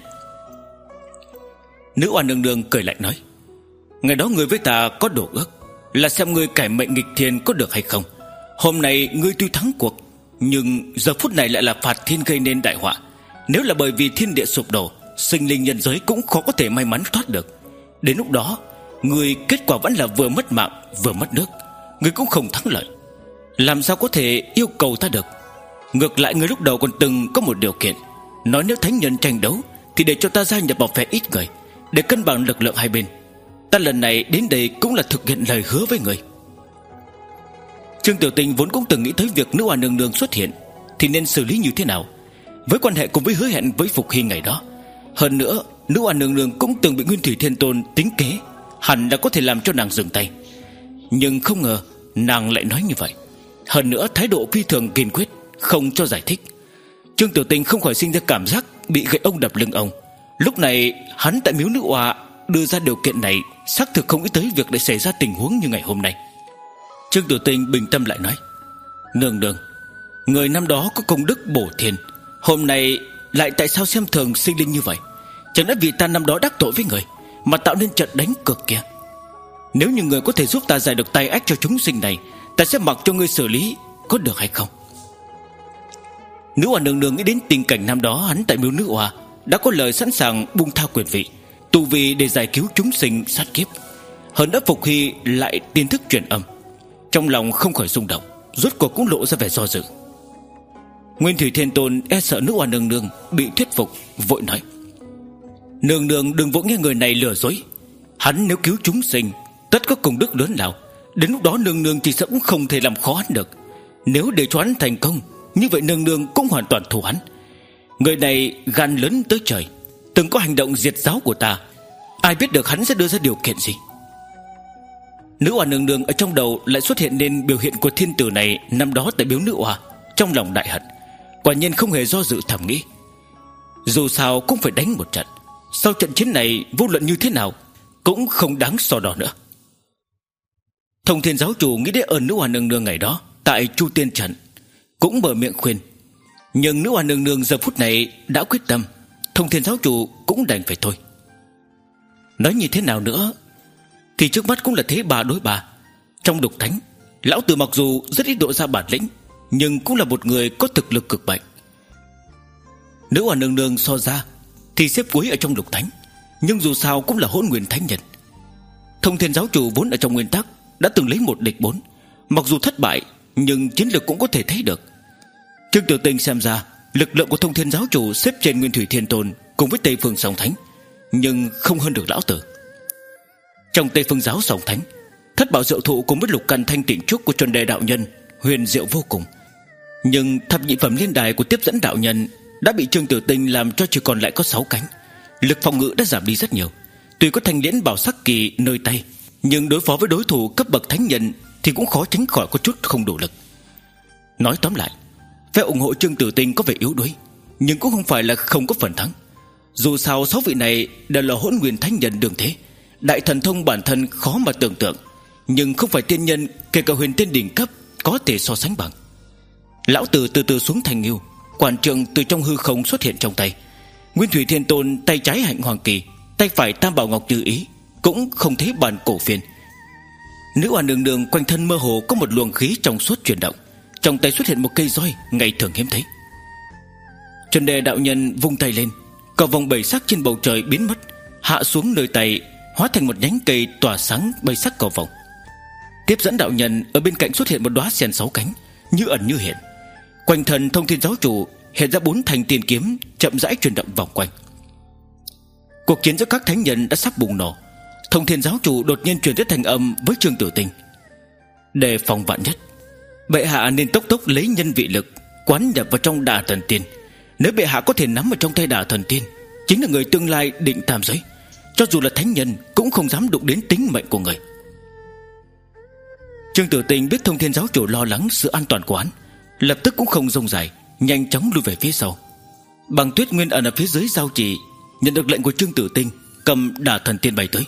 Nữ oan nương nương cười lạnh nói: ngày đó ngươi với ta có đồ ước, là xem ngươi cải mệnh nghịch thiên có được hay không. Hôm nay ngươi tuy thắng cuộc, nhưng giờ phút này lại là phạt thiên gây nên đại họa. Nếu là bởi vì thiên địa sụp đổ, sinh linh nhân giới cũng khó có thể may mắn thoát được. Đến lúc đó, ngươi kết quả vẫn là vừa mất mạng vừa mất nước, ngươi cũng không thắng lợi. Làm sao có thể yêu cầu ta được? Ngược lại ngươi lúc đầu còn từng có một điều kiện, nói nếu thánh nhân tranh đấu thì để cho ta gia nhập vào phe ít người, để cân bằng lực lượng hai bên. Ta lần này đến đây cũng là thực hiện lời hứa với người. Trương Tiểu Tinh vốn cũng từng nghĩ tới việc nữ hoa nương nương xuất hiện thì nên xử lý như thế nào, với quan hệ cùng với hứa hẹn với Phục Hy ngày đó. Hơn nữa, nữ hoa nương nương cũng từng bị Nguyên Thủy Thiên Tôn tính kế, hẳn đã có thể làm cho nàng dừng tay. Nhưng không ngờ nàng lại nói như vậy, hơn nữa thái độ phi thường kiên quyết, không cho giải thích. Trương Tiểu Tinh không khỏi sinh ra cảm giác bị gậy ông đập lưng ông. Lúc này hắn tại miếu nữ hoa đưa ra điều kiện này, xác thực không nghĩ tới việc để xảy ra tình huống như ngày hôm nay. Trương Tiểu Tinh bình tâm lại nói: nương nương, người năm đó có công đức bổ thiên, hôm nay lại tại sao xem thường sinh linh như vậy? Chẳng lẽ vì ta năm đó đắc tội với người mà tạo nên trận đánh cược kia? Nếu như người có thể giúp ta giải được tai ách cho chúng sinh này, ta sẽ mặc cho ngươi xử lý, có được hay không? Nữ hoa nương nương nghĩ đến tình cảnh năm đó hắn tại miếu nữ hoa đã có lời sẵn sàng buông tha quyền vị, tu vi để giải cứu chúng sinh sát kiếp. Hơn nữa Phục Hy lại tiên thức truyền âm, trong lòng không khỏi rung động, rốt cuộc cũng lộ ra vẻ do dự. Nguyên Thủy Thiên Tôn e sợ nữ hoa nương nương bị thuyết phục, vội nói: nương nương đừng vội nghe người này lừa dối. Hắn nếu cứu chúng sinh, tất có công đức lớn lao. Đến lúc đó nương nương thì sẽ cũng không thể làm khó hắn được. Nếu để cho hắn thành công, như vậy nương nương cũng hoàn toàn thù hắn. Người này gan lớn tới trời, từng có hành động diệt giáo của ta, ai biết được hắn sẽ đưa ra điều kiện gì. Nữ hoa nương nương ở trong đầu lại xuất hiện nên biểu hiện của thiên tử này năm đó tại miếu nữ hoa, trong lòng đại hận, quả nhiên không hề do dự thầm nghĩ: dù sao cũng phải đánh một trận, sau trận chiến này vô luận như thế nào cũng không đáng so đo nữa. Thông Thiên giáo chủ nghĩ đến ơn nữ hoa nương nương ngày đó tại Chu Tiên trận, cũng mở miệng khuyên. Nhưng nữ hoa nương nương giờ phút này đã quyết tâm, Thông Thiên giáo chủ cũng đành phải thôi. Nói như thế nào nữa thì trước mắt cũng là thế bà đối bà. Trong đục thánh, lão tử mặc dù rất ít độ ra bản lĩnh, nhưng cũng là một người có thực lực cực mạnh. Nữ hoa nương nương so ra thì xếp cuối ở trong đục thánh, nhưng dù sao cũng là hỗn nguyên thánh nhân. Thông Thiên giáo chủ vốn ở trong nguyên tắc đã từng lấy một địch bốn, mặc dù thất bại nhưng chiến lược cũng có thể thấy được. Trương Tiểu Tinh xem ra lực lượng của Thông Thiên giáo chủ xếp trên Nguyên Thủy Thiên Tôn cùng với Tây Phương Song Thánh, nhưng không hơn được lão tử. Trong Tây Phương giáo Song Thánh, thất bảo diệu thụ cùng với lục căn thanh tịnh trúc của Chuẩn Đề đạo nhân huyền diệu vô cùng, nhưng thập nhị phẩm liên đài của tiếp dẫn đạo nhân đã bị Trương Tiểu Tinh làm cho chỉ còn lại có sáu cánh, lực phòng ngự đã giảm đi rất nhiều. Tuy có thanh liễn bảo sắc kỳ nơi tay, nhưng đối phó với đối thủ cấp bậc thánh nhân thì cũng khó tránh khỏi có chút không đủ lực. Nói tóm lại, phe ủng hộ Trương Tiểu Tinh có vẻ yếu đuối, nhưng cũng không phải là không có phần thắng. Dù sao sáu vị này đều là hỗn nguyên thánh nhân đường thế, Đại thần thông bản thân khó mà tưởng tượng, nhưng không phải tiên nhân kể cả huyền tiên đỉnh cấp có thể so sánh bằng. Lão tử từ từ xuống thành ngưu, quản trượng từ trong hư không xuất hiện trong tay. Nguyên Thủy Thiên Tôn tay trái Hạnh Hoàng Kỳ, tay phải Tam Bảo Ngọc Như Ý, cũng không thấy bàn cổ phiên. Nữ Oa Nương Nương quanh thân mơ hồ có một luồng khí trong suốt chuyển động, trong tay xuất hiện một cây roi ngày thường hiếm thấy. Chuẩn Đề đạo nhân vung tay lên, cầu vòng bảy sắc trên bầu trời biến mất, hạ xuống nơi tay, hóa thành một nhánh cây tỏa sáng bảy sắc cầu vòng. Tiếp dẫn đạo nhân ở bên cạnh xuất hiện một đóa sen sáu cánh, như ẩn như hiện. Quanh thân Thông Thiên giáo chủ hiện ra bốn thanh tiên kiếm chậm rãi chuyển động vòng quanh. Cuộc chiến giữa các thánh nhân đã sắp bùng nổ. Thông Thiên giáo chủ đột nhiên truyền tới thành âm với Trương Tử Tinh: đề phòng vạn nhất, bệ hạ nên tốc tốc lấy nhân vị lực quán nhập vào trong Đả Thần Tiên. Nếu bệ hạ có thể nắm ở trong tay Đả Thần Tiên, chính là người tương lai định tam giới. Cho dù là thánh nhân cũng không dám đụng đến tính mệnh của người. Trương Tử Tinh biết Thông Thiên giáo chủ lo lắng sự an toàn của hắn, lập tức cũng không rông dài, nhanh chóng lui về phía sau. Bằng Tuyết Nguyên ẩn ở phía dưới giao chỉ, nhận được lệnh của Trương Tử Tinh, cầm Đả Thần Tiên bay tới.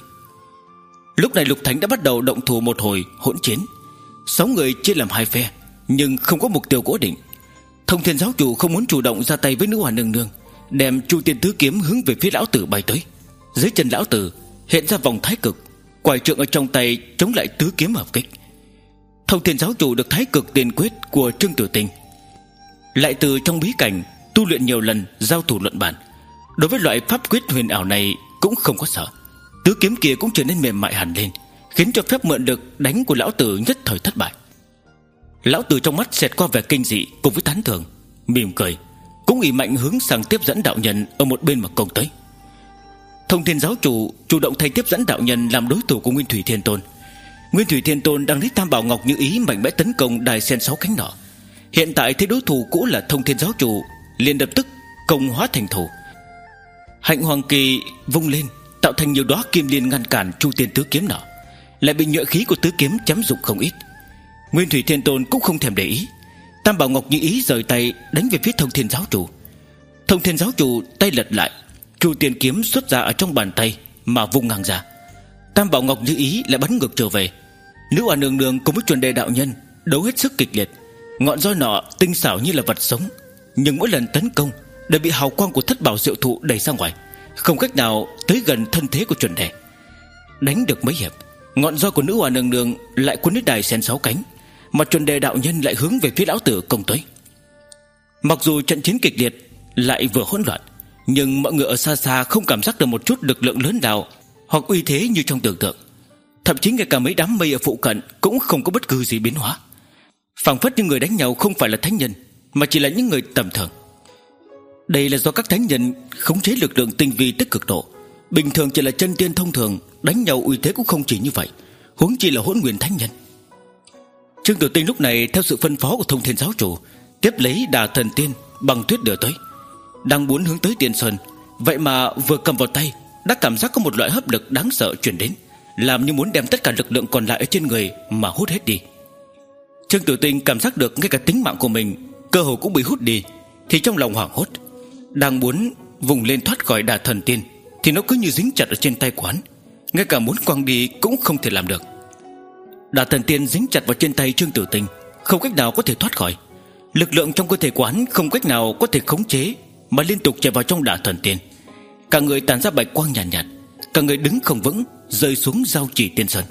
Lúc này Lục Thánh đã bắt đầu động thủ một hồi hỗn chiến. Sáu người chia làm hai phe, nhưng không có mục tiêu cố định. Thông Thiên giáo chủ không muốn chủ động ra tay với Nữ Oa Nương Nương, đem Chu Tiên Tứ Kiếm hướng về phía lão tử bay tới. Dưới chân lão tử hiện ra vòng thái cực, quải trượng ở trong tay chống lại tứ kiếm hợp kích. Thông Thiên giáo chủ được thái cực tiền quyết của Trương Tử Tinh, lại từ trong bí cảnh tu luyện nhiều lần giao thủ luận bản, đối với loại pháp quyết huyền ảo này cũng không có sợ. Tứ kiếm kia cũng trở nên mềm mại hẳn lên, khiến cho phép mượn được đánh của lão tử nhất thời thất bại. Lão tử trong mắt xẹt qua vẻ kinh dị cùng với tán thưởng, mỉm cười, cũng ỷ mạnh hướng sang tiếp dẫn đạo nhân ở một bên mà công tới. Thông Thiên giáo chủ chủ động thay tiếp dẫn đạo nhân làm đối thủ của Nguyên Thủy Thiên Tôn. Nguyên Thủy Thiên Tôn đang lấy Tam Bảo Ngọc Như Ý mạnh mẽ tấn công đài sen sáu cánh nọ. Hiện tại thấy đối thủ cũ là Thông Thiên giáo chủ, liền lập tức công hóa thành thủ. Hạnh Hoàng Kỳ vung lên, tạo thành nhiều đóa kim liên ngăn cản Chu Tiên Tứ Kiếm nọ, lại bị nhuệ khí của tứ kiếm chém dụng không ít. Nguyên Thủy Thiên Tôn cũng không thèm để ý, Tam Bảo Ngọc Như Ý rời tay đánh về phía Thông Thiên giáo chủ. Thông Thiên giáo chủ tay lật lại, Chu Tiên kiếm xuất ra ở trong bàn tay mà vung ngang ra. Tam Bảo Ngọc Như Ý lại bắn ngược trở về. Nữ Oa Nương Nương cùng với Chuẩn Đề đạo nhân đấu hết sức kịch liệt. Ngọn roi nọ tinh xảo như là vật sống, nhưng mỗi lần tấn công đều bị hào quang của thất bảo diệu thụ đẩy ra ngoài, không cách nào tới gần thân thế của Chuẩn Đề. Đánh được mấy hiệp, ngọn roi của Nữ Oa Nương Nương lại cuốn đến đài sen sáu cánh, mà Chuẩn Đề đạo nhân lại hướng về phía lão tử công tới. Mặc dù trận chiến kịch liệt lại vừa hỗn loạn, nhưng mọi người ở xa xa không cảm giác được một chút lực lượng lớn nào hoặc uy thế như trong tưởng tượng. Thậm chí ngay cả mấy đám mây ở phụ cận cũng không có bất cứ gì biến hóa, phảng phất như người đánh nhau không phải là thánh nhân, mà chỉ là những người tầm thường. Đây là do các thánh nhân khống chế lực lượng tinh vi tới cực độ. Bình thường chỉ là chân tiên thông thường đánh nhau uy thế cũng không chỉ như vậy, huống chi là Hỗn Nguyên thánh nhân. Trương Tử Tinh lúc này theo sự phân phó của Thông Thiên giáo chủ, tiếp lấy Đả Thần Tiên bằng tuyết đưa tới, đang muốn hướng tới Tiên Sơn, vậy mà vừa cầm vào tay đã cảm giác có một loại hấp lực đáng sợ truyền đến, làm như muốn đem tất cả lực lượng còn lại ở trên người mà hút hết đi. Trương Tử Tinh cảm giác được ngay cả tính mạng của mình cơ hồ cũng bị hút đi, thì trong lòng hoảng hốt, đang muốn vùng lên thoát khỏi Đả Thần Tiên thì nó cứ như dính chặt ở trên tay của hắn, ngay cả muốn quăng đi cũng không thể làm được. Đả Thần Tiên dính chặt vào trên tay Trương Tử Tinh, không cách nào có thể thoát khỏi. Lực lượng trong cơ thể của hắn không cách nào có thể khống chế, mà liên tục chạy vào trong Đả Thần Tiên. Cả người tản ra bạch quang nhàn nhạt, nhạt, cả người đứng không vững, rơi xuống giao chỉ Tiên Sơn.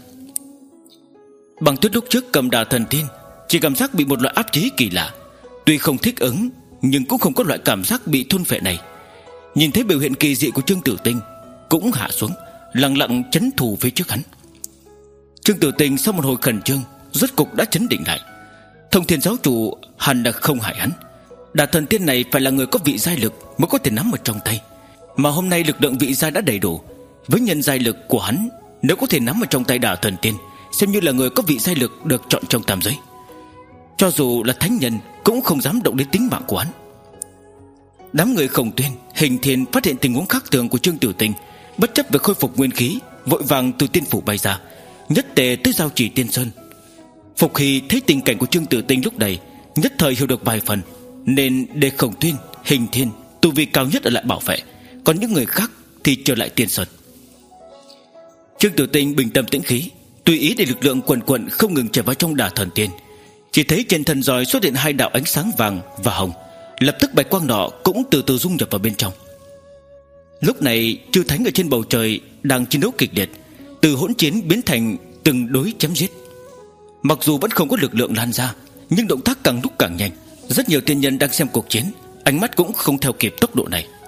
Bằng Tuyết lúc trước cầm Đả Thần Tiên chỉ cảm giác bị một loại áp chế kỳ lạ, tuy không thích ứng nhưng cũng không có loại cảm giác bị thôn phệ này. Nhìn thấy biểu hiện kỳ dị của Trương Tử Tinh, cũng hạ xuống, lặng lặng chấn thủ phía trước hắn. Trương Tử Tinh sau một hồi khẩn trương, rốt cục đã chấn định lại. Thông Thiên giáo chủ hẳn là không hại hắn. Đả Thần Tiên này phải là người có vị giai lực mới có thể nắm ở trong tay, mà hôm nay lực lượng vị giai đã đầy đủ. Với nhân giai lực của hắn, nếu có thể nắm ở trong tay Đả Thần Tiên, xem như là người có vị giai lực được chọn trong tam giới. Cho dù là thánh nhân cũng không dám động đến tính mạng của hắn. Đám người Khổng Tuyên, Hình Thiên phát hiện tình huống khác thường của Trương Tử Tinh, bất chấp việc khôi phục nguyên khí, vội vàng từ tiên phủ bay ra, nhất tề tới giao chỉ Tiên Sơn. Phục Hy thấy tình cảnh của Trương Tử Tinh lúc này, nhất thời hiểu được vài phần, nên để Khổng Tuyên, Hình Thiên tu vi cao nhất ở lại bảo vệ, còn những người khác thì trở lại Tiên Sơn. Trương Tử Tinh bình tâm tĩnh khí, tùy ý để lực lượng quần quận không ngừng chảy vào trong đà thần tiên. Chỉ thấy trên thân roi xuất hiện hai đạo ánh sáng vàng và hồng, lập tức bạch quang nọ cũng từ từ dung nhập vào bên trong. Lúc này chư thánh ở trên bầu trời đang chiến đấu kịch liệt, từ hỗn chiến biến thành từng đối chém giết. Mặc dù vẫn không có lực lượng lan ra, nhưng động tác càng lúc càng nhanh. Rất nhiều tiên nhân đang xem cuộc chiến, ánh mắt cũng không theo kịp tốc độ này.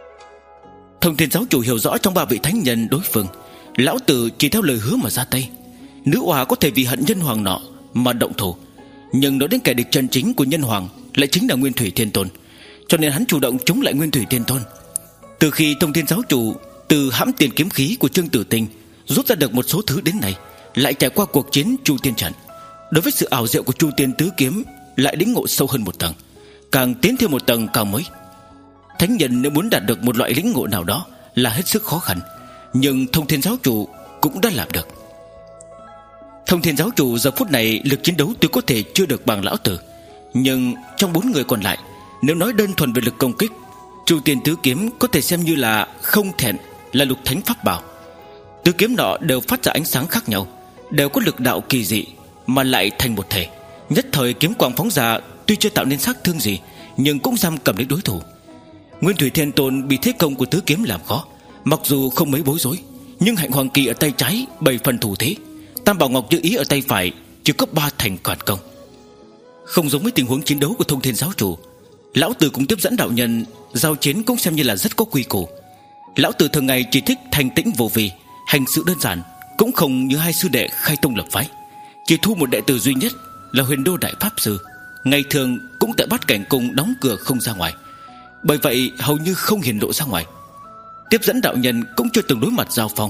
Thông Thiên giáo chủ hiểu rõ trong ba vị thánh nhân đối phương, lão tử chỉ theo lời hứa mà ra tay. Nữ oà có thể vì hận nhân hoàng nọ mà động thủ, nhưng nói đến kẻ địch chân chính của nhân hoàng lại chính là Nguyên Thủy Thiên Tôn, cho nên hắn chủ động chống lại Nguyên Thủy Thiên Tôn. Từ khi Thông Thiên giáo chủ từ hãm tiền kiếm khí của Trương Tử Tinh rút ra được một số thứ đến nay, lại trải qua cuộc chiến Chu Tiên trận, đối với sự ảo diệu của Chu Tiên tứ kiếm lại lĩnh ngộ sâu hơn một tầng, càng tiến thêm một tầng cao mới. Thánh nhân nếu muốn đạt được một loại lĩnh ngộ nào đó là hết sức khó khăn, nhưng Thông Thiên giáo chủ cũng đã làm được. Thông Thiên giáo chủ giờ phút này lực chiến đấu tuy có thể chưa được bằng lão tử, nhưng trong bốn người còn lại, nếu nói đơn thuần về lực công kích, Chu Tiên tứ kiếm có thể xem như là không thẹn là lục thánh pháp bảo. Tứ kiếm nọ đều phát ra ánh sáng khác nhau, đều có lực đạo kỳ dị mà lại thành một thể. Nhất thời kiếm quang phóng ra, tuy chưa tạo nên sát thương gì, nhưng cũng giam cầm đến đối thủ. Nguyên Thủy Thiên Tôn bị thế công của tứ kiếm làm khó, mặc dù không mấy bối rối, nhưng hạnh hoàng kỳ ở tay trái bảy phần thủ thế, tam bảo ngọc như ý ở tay phải chỉ có ba thành cản công. Không giống với tình huống chiến đấu của Thông Thiên giáo chủ, lão tử cũng tiếp dẫn đạo nhân giao chiến cũng xem như là rất có quy củ. Lão tử thường ngày chỉ thích thanh tĩnh vô vi, hành sự đơn giản, cũng không như hai sư đệ khai tông lập phái, chỉ thu một đệ tử duy nhất là Huyền Đô đại pháp sư, ngày thường cũng tại Bát Cảnh Cung đóng cửa không ra ngoài, bởi vậy hầu như không hiển lộ ra ngoài. Tiếp dẫn đạo nhân cũng chưa từng đối mặt giao phong.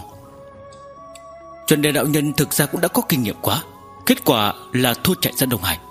Chuẩn đề đạo nhân thực ra cũng đã có kinh nghiệm quá, kết quả là thua chạy ra Đông Hải.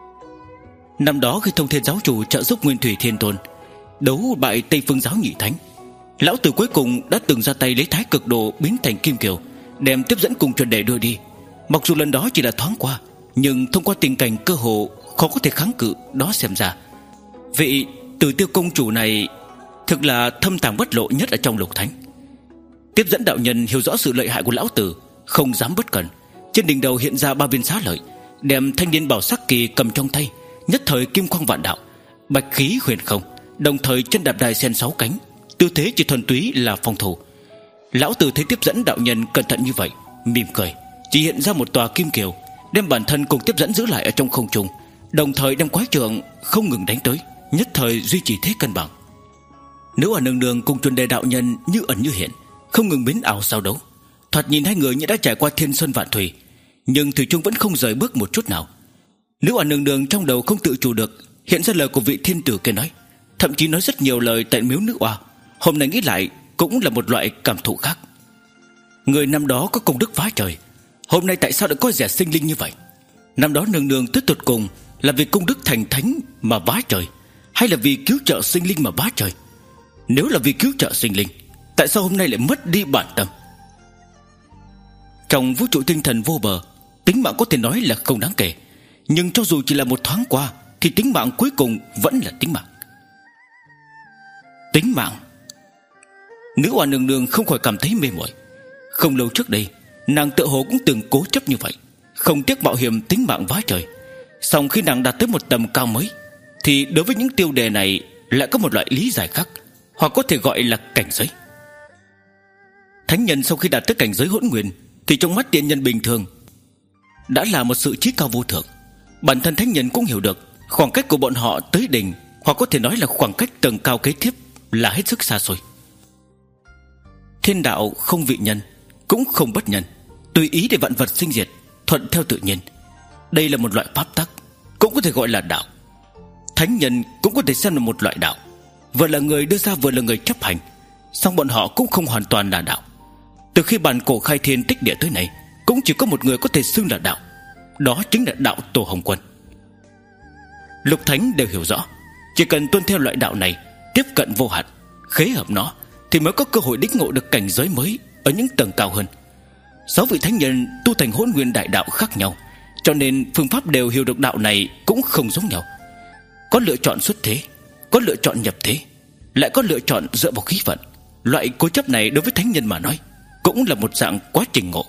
Năm đó khi Thông Thiên giáo chủ trợ giúp Nguyên Thủy Thiên Tôn đấu bại Tây Phương giáo nhị thánh, lão tử cuối cùng đã từng ra tay lấy Thái Cực Đồ biến thành Kim Kiều, đem tiếp dẫn cùng chuẩn đề đưa đi. Mặc dù lần đó chỉ là thoáng qua, nhưng thông qua tình cảnh cơ hồ khó có thể kháng cự đó, xem ra vị Tử Tiêu công chủ này thực là thâm tàng bất lộ nhất ở trong lục thánh. Tiếp dẫn đạo nhân hiểu rõ sự lợi hại của lão tử, không dám bất cẩn, trên đỉnh đầu hiện ra ba viên xá lợi, đem thanh niên bảo sắc kỳ cầm trong tay, nhất thời kim quang vạn đạo, bạch khí huyền không, đồng thời chân đạp đài sen sáu cánh, tư thế chỉ thuần túy là phòng thủ. Lão tử thấy tiếp dẫn đạo nhân cẩn thận như vậy, mỉm cười, chỉ hiện ra một tòa kim kiều, đem bản thân cùng tiếp dẫn giữ lại ở trong không trung, đồng thời đem quái trượng không ngừng đánh tới, nhất thời duy trì thế cân bằng. Nếu ở nương nương cùng chuẩn đề đạo nhân như ẩn như hiện, không ngừng biến ảo giao đấu, thoạt nhìn hai người như đã trải qua thiên sơn vạn thủy, nhưng thủy chung vẫn không rời bước một chút nào. Nếu ở nương nương trong đầu không tự chủ được hiện ra lời của vị thiên tử kia nói, thậm chí nói rất nhiều lời tại miếu nữ oa. Hôm nay nghĩ lại cũng là một loại cảm thụ khác. Người năm đó có công đức phá trời, hôm nay tại sao lại có rẻ sinh linh như vậy? Năm đó nương nương tới tột cùng là vì công đức thành thánh mà bá trời, hay là vì cứu trợ sinh linh mà bá trời? Nếu là vì cứu trợ sinh linh, tại sao hôm nay lại mất đi bản tâm? Trong vũ trụ tinh thần vô bờ, tính mạng có thể nói là không đáng kể, nhưng cho dù chỉ là một thoáng qua, thì tính mạng cuối cùng vẫn là tính mạng. Tính mạng. Nữ oa nương nương không khỏi cảm thấy mê mỏi. Không lâu trước đây, nàng tự hồ cũng từng cố chấp như vậy, không tiếc mạo hiểm tính mạng vá trời. Song khi nàng đạt tới một tầm cao mới, thì đối với những tiêu đề này lại có một loại lý giải khác, hoặc có thể gọi là cảnh giới. Thánh nhân sau khi đạt tới cảnh giới hỗn nguyên, thì trong mắt tiên nhân bình thường đã là một sự trí cao vô thượng. Bản thân thánh nhân cũng hiểu được khoảng cách của bọn họ tới đỉnh, hoặc có thể nói là khoảng cách tầng cao kế tiếp, là hết sức xa xôi. Thiên đạo không vị nhân, cũng không bất nhân, tùy ý để vạn vật sinh diệt, thuận theo tự nhiên. Đây là một loại pháp tắc, cũng có thể gọi là đạo. Thánh nhân cũng có thể xem là một loại đạo, vừa là người đưa ra vừa là người chấp hành. Song bọn họ cũng không hoàn toàn là đạo. Từ khi bản cổ khai thiên tích địa tới nay, cũng chỉ có một người có thể xưng là đạo, đó chính là đạo Tổ Hồng Quân. Lục thánh đều hiểu rõ, chỉ cần tuân theo loại đạo này, tiếp cận vô hạn, khế hợp nó, thì mới có cơ hội đích ngộ được cảnh giới mới ở những tầng cao hơn. Sáu vị thánh nhân tu thành hỗn nguyên đại đạo khác nhau, cho nên phương pháp đều hiểu được đạo này cũng không giống nhau. Có lựa chọn xuất thế, có lựa chọn nhập thế, lại có lựa chọn dựa vào khí vận. Loại cố chấp này đối với thánh nhân mà nói cũng là một dạng quá trình ngộ.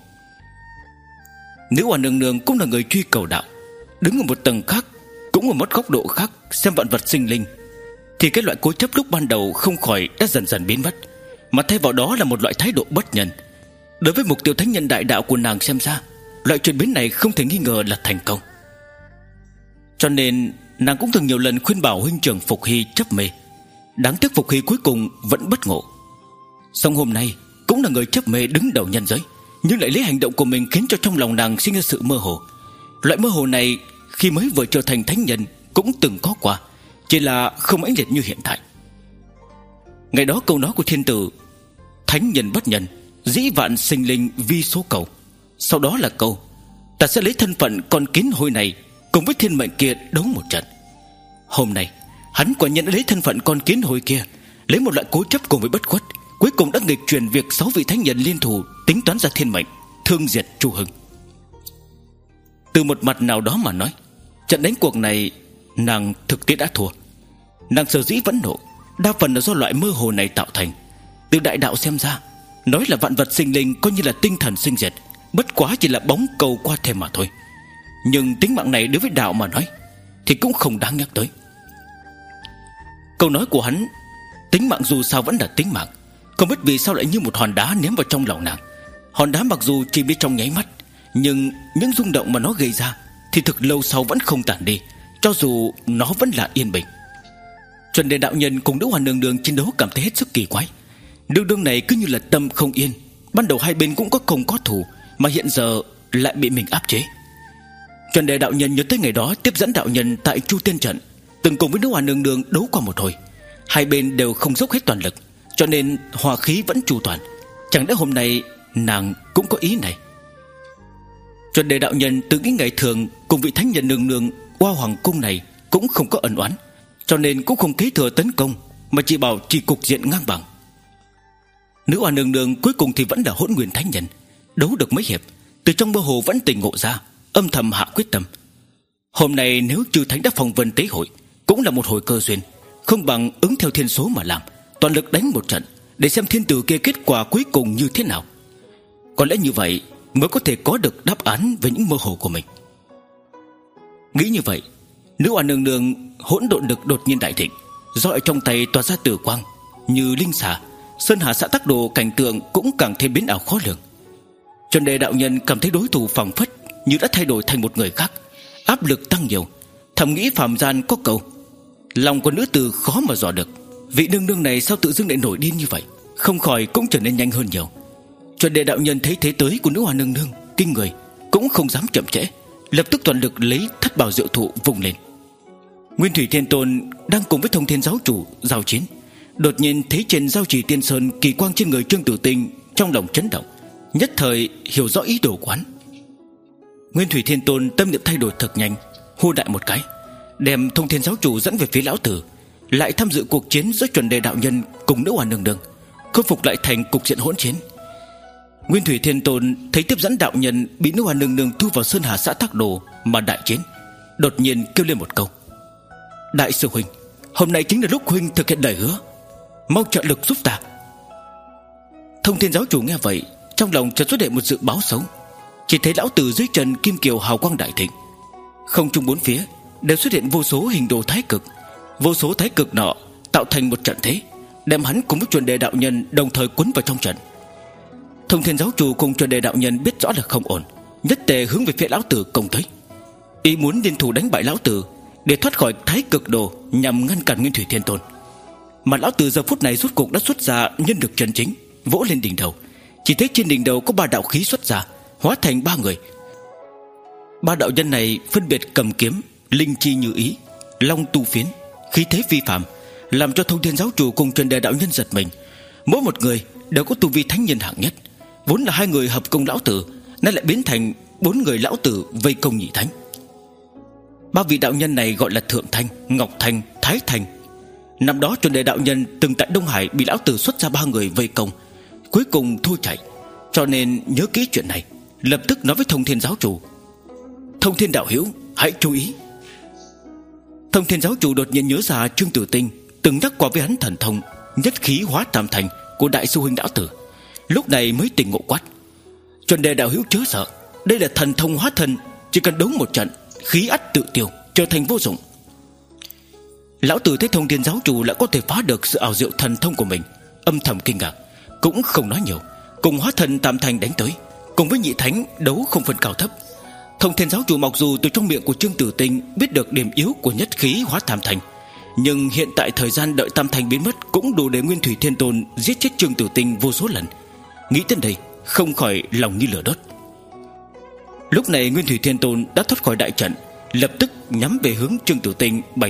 Nữ Hoa Nương Nương cũng là người truy cầu đạo, đứng ở một tầng khác, cũng ở một góc độ khác xem vạn vật sinh linh, thì cái loại cố chấp lúc ban đầu không khỏi đã dần dần biến mất, mà thay vào đó là một loại thái độ bất nhân. Đối với mục tiêu thánh nhân đại đạo của nàng xem ra, loại chuyển biến này không thể nghi ngờ là thành công. Cho nên nàng cũng từng nhiều lần khuyên bảo huynh trưởng Phục Hy chấp mê. Đáng tiếc Phục Hy cuối cùng vẫn bất ngộ. Song hôm nay cũng là người chấp mê đứng đầu nhân giới, nhưng lại lấy hành động của mình khiến cho trong lòng nàng sinh ra sự mơ hồ. Loại mơ hồ này khi mới vừa trở thành thánh nhân cũng từng có qua, chỉ là không mãnh liệt như hiện tại. Ngày đó câu nói của thiên tử thánh nhân bất nhân, dĩ vạn sinh linh vi số cầu, sau đó là câu ta sẽ lấy thân phận con kiến hôi này cùng với thiên mệnh kia đấu một trận. Hôm nay hắn quả nhiên đã lấy thân phận con kiến hôi kia, lấy một loại cố chấp cùng với bất khuất, cuối cùng đã nghịch truyền việc sáu vị thánh nhân liên thủ tính toán ra thiên mệnh, thương diệt Chu Hưng. Từ một mặt nào đó mà nói, trận đánh cuộc này nàng thực tế đã thua. Nàng sở dĩ vẫn nộ, đa phần là do loại mơ hồ này tạo thành. Từ đại đạo xem ra, nói là vạn vật sinh linh coi như là tinh thần sinh diệt, bất quá chỉ là bóng cầu qua thêm mà thôi. Nhưng tính mạng này đối với đạo mà nói thì cũng không đáng nhắc tới. Câu nói của hắn, tính mạng dù sao vẫn là tính mạng, không biết vì sao lại như một hòn đá ném vào trong lòng nàng. Hòn đá mặc dù chỉ biết trong nháy mắt, nhưng những rung động mà nó gây ra thì thực lâu sau vẫn không tản đi, cho dù nó vẫn là yên bình. Chuẩn Đề đạo nhân cùng Nữ Hoa Nương Nương chiến đấu cảm thấy hết sức kỳ quái. Nương nương này cứ như là tâm không yên, ban đầu hai bên cũng có công có thù, mà hiện giờ lại bị mình áp chế. Chuẩn Đề đạo nhân nhớ tới ngày đó tiếp dẫn đạo nhân tại Chu Tiên trận, từng cùng với Nữ Hoa Nương Nương đấu qua một hồi. Hai bên đều không dốc hết toàn lực, cho nên hòa khí vẫn chu toàn. Chẳng lẽ hôm nay nàng cũng có ý này? Chuẩn Đề đạo nhân tự nghĩ ngày thường cùng vị thánh nhân nương nương Hoa Hoàng cung này cũng không có ân oán, cho nên cũng không kế thừa tấn công, mà chỉ bảo chỉ cục diện ngang bằng. Nữ Hoa Nương Nương cuối cùng thì vẫn là Hỗn Nguyên thánh nhân, đấu được mấy hiệp, từ trong mơ hồ vẫn tỉnh ngộ ra, âm thầm hạ quyết tâm. Hôm nay nếu chư thánh đã phong vân tế hội, cũng là một hồi cơ duyên, không bằng ứng theo thiên số mà làm, toàn lực đánh một trận để xem thiên tử kia kết quả cuối cùng như thế nào. Có lẽ như vậy mới có thể có được đáp án về những mơ hồ của mình. Nghĩ như vậy, Nữ Hoa Nương Nương hỗn độn lực đột nhiên đại thịnh, rọi trong tay tỏa ra tử quang như linh xà. Sơn Hà Xã Tắc Đồ cảnh tượng cũng càng thêm biến ảo khó lường. Chuẩn Đề đạo nhân cảm thấy đối thủ phảng phất như đã thay đổi thành một người khác, áp lực tăng nhiều. Thầm nghĩ phàm gian có câu lòng của nữ tử khó mà dò được, vị nương nương này sao tự dưng lại nổi điên như vậy, không khỏi cũng trở nên nhanh hơn nhiều. Chuẩn Đề đạo nhân thấy thế tới của Nữ Hoa Nương Nương kinh người, cũng không dám chậm trễ, lập tức toàn lực lấy thất bảo diệu thụ vùng lên. Nguyên Thủy Thiên Tôn đang cùng với Thông Thiên giáo chủ giao chiến, đột nhiên thấy trên giao trì Tiên Sơn kỳ quang trên người Trương Tử Tinh, trong lòng chấn động, nhất thời hiểu rõ ý đồ của hắn. Nguyên Thủy Thiên Tôn tâm niệm thay đổi thật nhanh, hô đại một cái, đem Thông Thiên giáo chủ dẫn về phía lão tử, lại tham dự cuộc chiến giữa Chuẩn Đề đạo nhân cùng Nữ Hoa Nương Nương, khôi phục lại thành cục diện hỗn chiến. Nguyên Thủy Thiên Tôn thấy tiếp dẫn đạo nhân bị Nữ Hoa Nương Nương thu vào Sơn Hà Xã Tắc Đồ mà đại chiến, đột nhiên kêu lên một câu: đại sư huynh, hôm nay chính là lúc huynh thực hiện lời hứa, mau trợ lực giúp ta. Thông Thiên giáo chủ nghe vậy, trong lòng chợt xuất hiện một dự báo xấu. Chỉ thấy lão tử dưới chân kim kiều hào quang đại thịnh, không trung bốn phía đều xuất hiện vô số hình đồ thái cực. Vô số thái cực nọ tạo thành một trận thế, đem hắn cùng với Chuẩn Đề đạo nhân đồng thời cuốn vào trong trận. Thông Thiên giáo chủ cùng Chuẩn Đề đạo nhân biết rõ là không ổn, nhất tề hướng về phía lão tử công tới, ý muốn liên thủ đánh bại lão tử để thoát khỏi thái cực đồ, nhằm ngăn cản Nguyên Thủy Thiên Tôn. Mà lão tử giờ phút này rốt cục đã xuất ra nhân lực chân chính, vỗ lên đỉnh đầu. Chỉ thấy trên đỉnh đầu có ba đạo khí xuất ra, hóa thành ba người. Ba đạo nhân này phân biệt cầm kiếm, linh chi như ý, long tu phiến, khí thế phi phàm, làm cho Thông Thiên giáo chủ cùng Chuẩn Đề đạo nhân giật mình. Mỗi một người đều có tu vi thánh nhân hạng nhất. Vốn là hai người hợp công lão tử, nay lại biến thành bốn người lão tử vây công nhị thánh. Ba vị đạo nhân này gọi là Thượng Thanh, Ngọc Thanh, Thái Thanh. Năm đó Chuẩn Đề đạo nhân từng tại Đông Hải bị lão tử xuất ra ba người vây công, cuối cùng thua chạy. Cho nên nhớ kỹ chuyện này, lập tức nói với Thông Thiên giáo chủ: Thông Thiên đạo hữu, hãy chú ý. Thông Thiên giáo chủ đột nhiên nhớ ra Trương Tử Tinh từng nhắc qua với hắn thần thông nhất khí hóa tam thành của đại sư huynh lão tử. lúc này mới tỉnh ngộ quát: Chuẩn đề đạo hữu chớ sợ, đây là thần thông hóa thân, chỉ cần đấu một trận, khí ắt tự tiêu, trở thành vô dụng. Lão tử thấy Thông Thiên giáo chủ lại có thể phá được sự ảo diệu thần thông của mình, âm thầm kinh ngạc, cũng không nói nhiều, cùng hóa thân Tam Thanh đánh tới, cùng với nhị thánh đấu không phân cao thấp. Thông Thiên giáo chủ mặc dù từ trong miệng của Trương Tử Tinh biết được điểm yếu của nhất khí hóa Tam Thanh, nhưng hiện tại thời gian đợi Tam Thanh biến mất cũng đủ để Nguyên Thủy Thiên Tôn giết chết Trương Tử Tinh vô số lần. Nghĩ đến đây không khỏi lòng như lửa đốt. Lúc này Nguyên Thủy Thiên Tôn đã thoát khỏi đại trận, lập tức nhắm về hướng Trương Tử Tinh bày